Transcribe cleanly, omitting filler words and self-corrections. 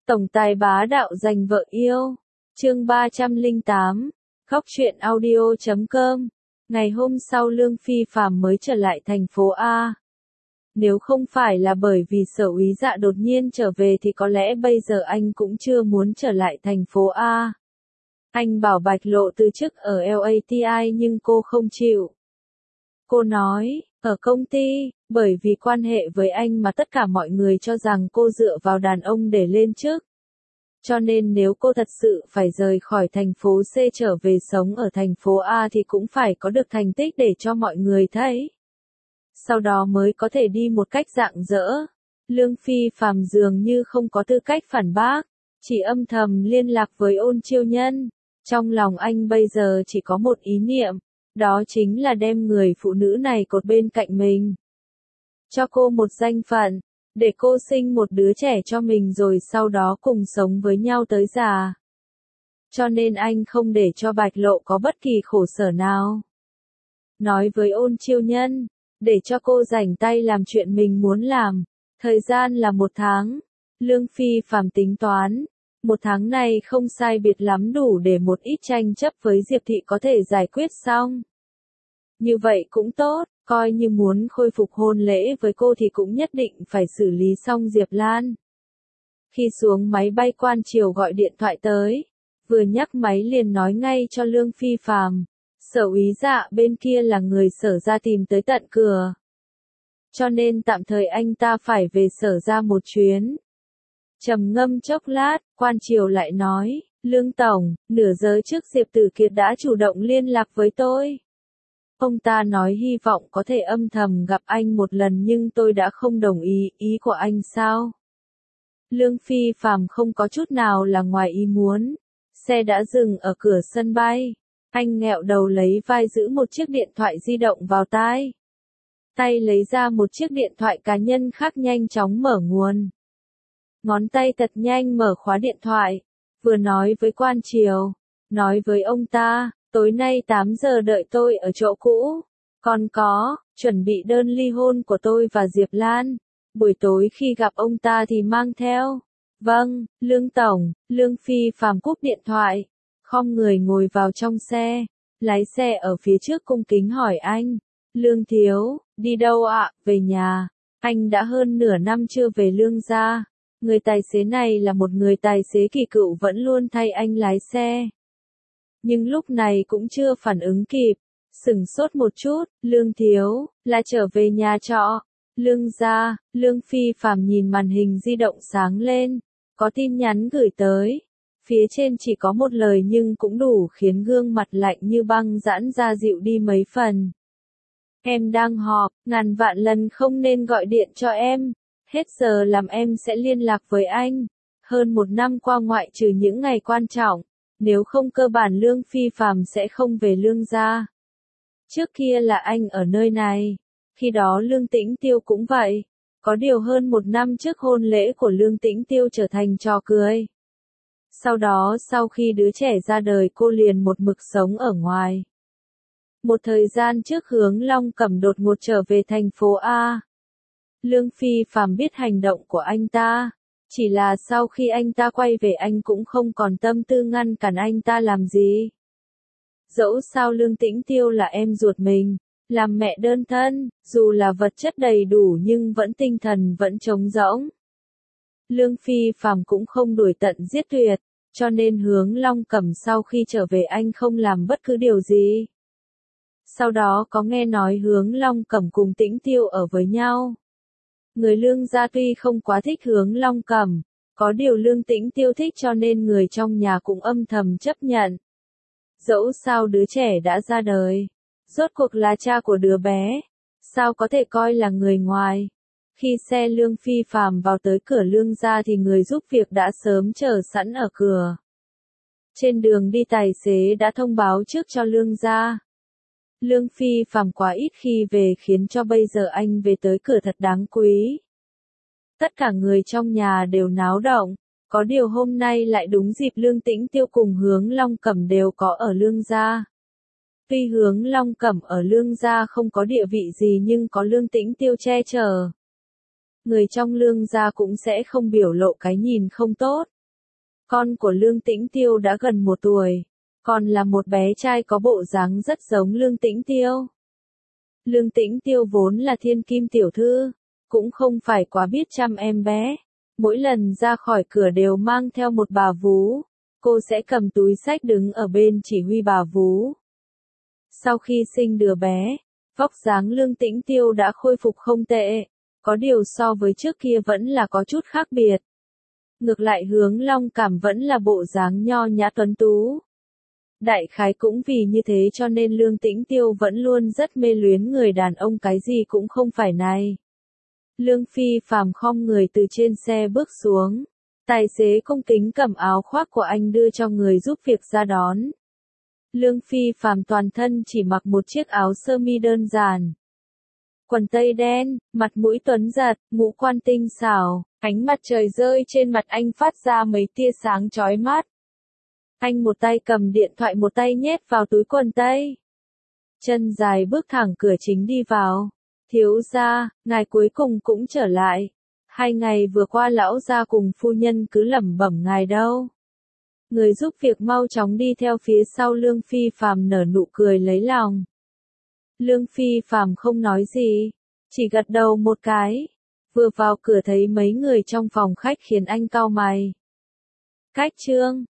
Tổng tài bá đạo giành vợ yêu. Chương 308. Khóc chuyện audio.com. Ngày hôm sau Lương Phi Phạm mới trở lại thành phố A. Nếu không phải là bởi vì Sở Úy Dạ đột nhiên trở về thì có lẽ bây giờ anh cũng chưa muốn trở lại thành phố A. Anh bảo Bạch Lộ từ chức ở LATI nhưng cô không chịu. Cô nói, ở công ty, bởi vì quan hệ với anh mà tất cả mọi người cho rằng cô dựa vào đàn ông để lên chức. Cho nên nếu cô thật sự phải rời khỏi thành phố C trở về sống ở thành phố A thì cũng phải có được thành tích để cho mọi người thấy. Sau đó mới có thể đi một cách rạng rỡ. Lương Phi Phạm dường như không có tư cách phản bác, chỉ âm thầm liên lạc với Ôn Chiêu Nhân. Trong lòng anh bây giờ chỉ có một ý niệm, đó chính là đem người phụ nữ này cột bên cạnh mình. Cho cô một danh phận, để cô sinh một đứa trẻ cho mình rồi sau đó cùng sống với nhau tới già. Cho nên anh không để cho Bạch Lộ có bất kỳ khổ sở nào. Nói với Ôn Chiêu Nhân, để cho cô rảnh tay làm chuyện mình muốn làm. Thời gian là 1 tháng. Lương Phi Phạm tính toán. 1 tháng này không sai biệt lắm đủ để một ít tranh chấp với Diệp Thị có thể giải quyết xong. Như vậy cũng tốt, coi như muốn khôi phục hôn lễ với cô thì cũng nhất định phải xử lý xong Diệp Lan. Khi xuống máy bay Quan Triều gọi điện thoại tới, vừa nhắc máy liền nói ngay cho Lương Phi Phạm, Sở Úy Dạ bên kia là người Sở ra tìm tới tận cửa. Cho nên tạm thời anh ta phải về Sở ra một chuyến. Trầm ngâm chốc lát, Quan Triều lại nói, Lương Tổng, nửa giờ trước Diệp Tử Kiệt đã chủ động liên lạc với tôi. Ông ta nói hy vọng có thể âm thầm gặp anh một lần nhưng tôi đã không đồng ý, ý của anh sao? Lương Phi Phạm không có chút nào là ngoài ý muốn. Xe đã dừng ở cửa sân bay. Anh nghẹo đầu lấy vai giữ một chiếc điện thoại di động vào tai. Tay lấy ra một chiếc điện thoại cá nhân khác nhanh chóng mở nguồn. Ngón tay thật nhanh mở khóa điện thoại. Vừa nói với Quan Triều. Nói với ông ta, tối nay 8 giờ đợi tôi ở chỗ cũ. Còn có, chuẩn bị đơn ly hôn của tôi và Diệp Lan. Buổi tối khi gặp ông ta thì mang theo. Vâng, Lương Tổng. Lương Phi Phạm cúp điện thoại. Khom người ngồi vào trong xe. Lái xe ở phía trước cung kính hỏi anh. Lương Thiếu, đi đâu ạ? Về nhà. Anh đã hơn nửa năm chưa về Lương gia. Người tài xế này là một người tài xế kỳ cựu vẫn luôn thay anh lái xe. Nhưng lúc này cũng chưa phản ứng kịp. Sửng sốt một chút, Lương Thiếu, là trở về nhà trọ. Lương gia. Lương Phi Phạm nhìn màn hình di động sáng lên. Có tin nhắn gửi tới. Phía trên chỉ có một lời nhưng cũng đủ khiến gương mặt lạnh như băng giãn ra dịu đi mấy phần. Em đang họp, ngàn vạn lần không nên gọi điện cho em. Hết giờ làm em sẽ liên lạc với anh. Hơn 1 năm qua ngoại trừ những ngày quan trọng, nếu không cơ bản Lương Phi Phạm sẽ không về Lương gia. Trước kia là anh ở nơi này. Khi đó Lương Tĩnh Tiêu cũng vậy. Có điều hơn 1 năm trước hôn lễ của Lương Tĩnh Tiêu trở thành trò cười. Sau đó sau khi đứa trẻ ra đời cô liền một mực sống ở ngoài. Một thời gian trước Hướng Long Cẩm đột ngột trở về thành phố A. Lương Phi Phạm biết hành động của anh ta. Chỉ là sau khi anh ta quay về anh cũng không còn tâm tư ngăn cản anh ta làm gì. Dẫu sao Lương Tĩnh Tiêu là em ruột mình. Làm mẹ đơn thân, dù là vật chất đầy đủ nhưng vẫn tinh thần vẫn trống rỗng. Lương Phi Phạm cũng không đuổi tận giết tuyệt, cho nên Hướng Long Cẩm sau khi trở về anh không làm bất cứ điều gì. Sau đó có nghe nói Hướng Long Cẩm cùng Tĩnh Tiêu ở với nhau. Người Lương gia tuy không quá thích Hướng Long Cẩm, có điều Lương Tĩnh Tiêu thích cho nên người trong nhà cũng âm thầm chấp nhận. Dẫu sao đứa trẻ đã ra đời, rốt cuộc là cha của đứa bé, sao có thể coi là người ngoài. Khi xe Lương Phi Phạm vào tới cửa Lương gia thì người giúp việc đã sớm chờ sẵn ở cửa. Trên đường đi tài xế đã thông báo trước cho Lương gia. Lương Phi Phạm quá ít khi về khiến cho bây giờ anh về tới cửa thật đáng quý. Tất cả người trong nhà đều náo động, có điều hôm nay lại đúng dịp Lương Tĩnh Tiêu cùng Hướng Long Cẩm đều có ở Lương gia. Tuy Hướng Long Cẩm ở Lương gia không có địa vị gì nhưng có Lương Tĩnh Tiêu che chở. Người trong Lương gia cũng sẽ không biểu lộ cái nhìn không tốt. Con của Lương Tĩnh Tiêu đã gần 1 tuổi, còn là một bé trai có bộ dáng rất giống Lương Tĩnh Tiêu. Lương Tĩnh Tiêu vốn là thiên kim tiểu thư, cũng không phải quá biết chăm em bé. Mỗi lần ra khỏi cửa đều mang theo một bà vú, cô sẽ cầm túi xách đứng ở bên chỉ huy bà vú. Sau khi sinh đứa bé, vóc dáng Lương Tĩnh Tiêu đã khôi phục không tệ, có điều so với trước kia vẫn là có chút khác biệt. Ngược lại Hướng Long Cảm vẫn là bộ dáng nho nhã tuấn tú. Đại khái cũng vì như thế cho nên Lương Tĩnh Tiêu vẫn luôn rất mê luyến người đàn ông cái gì cũng không phải này. Lương Phi Phàm khom người từ trên xe bước xuống. Tài xế cung kính cầm áo khoác của anh đưa cho người giúp việc ra đón. Lương Phi Phàm toàn thân chỉ mặc một chiếc áo sơ mi đơn giản. Quần tây đen, mặt mũi tuấn giật, ngũ quan tinh xảo, ánh mặt trời rơi trên mặt anh phát ra mấy tia sáng chói mắt. Anh một tay cầm điện thoại một tay nhét vào túi quần tây. Chân dài bước thẳng cửa chính đi vào. Thiếu gia, ngài cuối cùng cũng trở lại. 2 ngày vừa qua lão gia cùng phu nhân cứ lẩm bẩm ngài đâu. Người giúp việc mau chóng đi theo phía sau Lương Phi Phàm nở nụ cười lấy lòng. Lương Phi Phàm không nói gì, chỉ gật đầu một cái. Vừa vào cửa thấy mấy người trong phòng khách khiến anh cau mày. Cách Trương,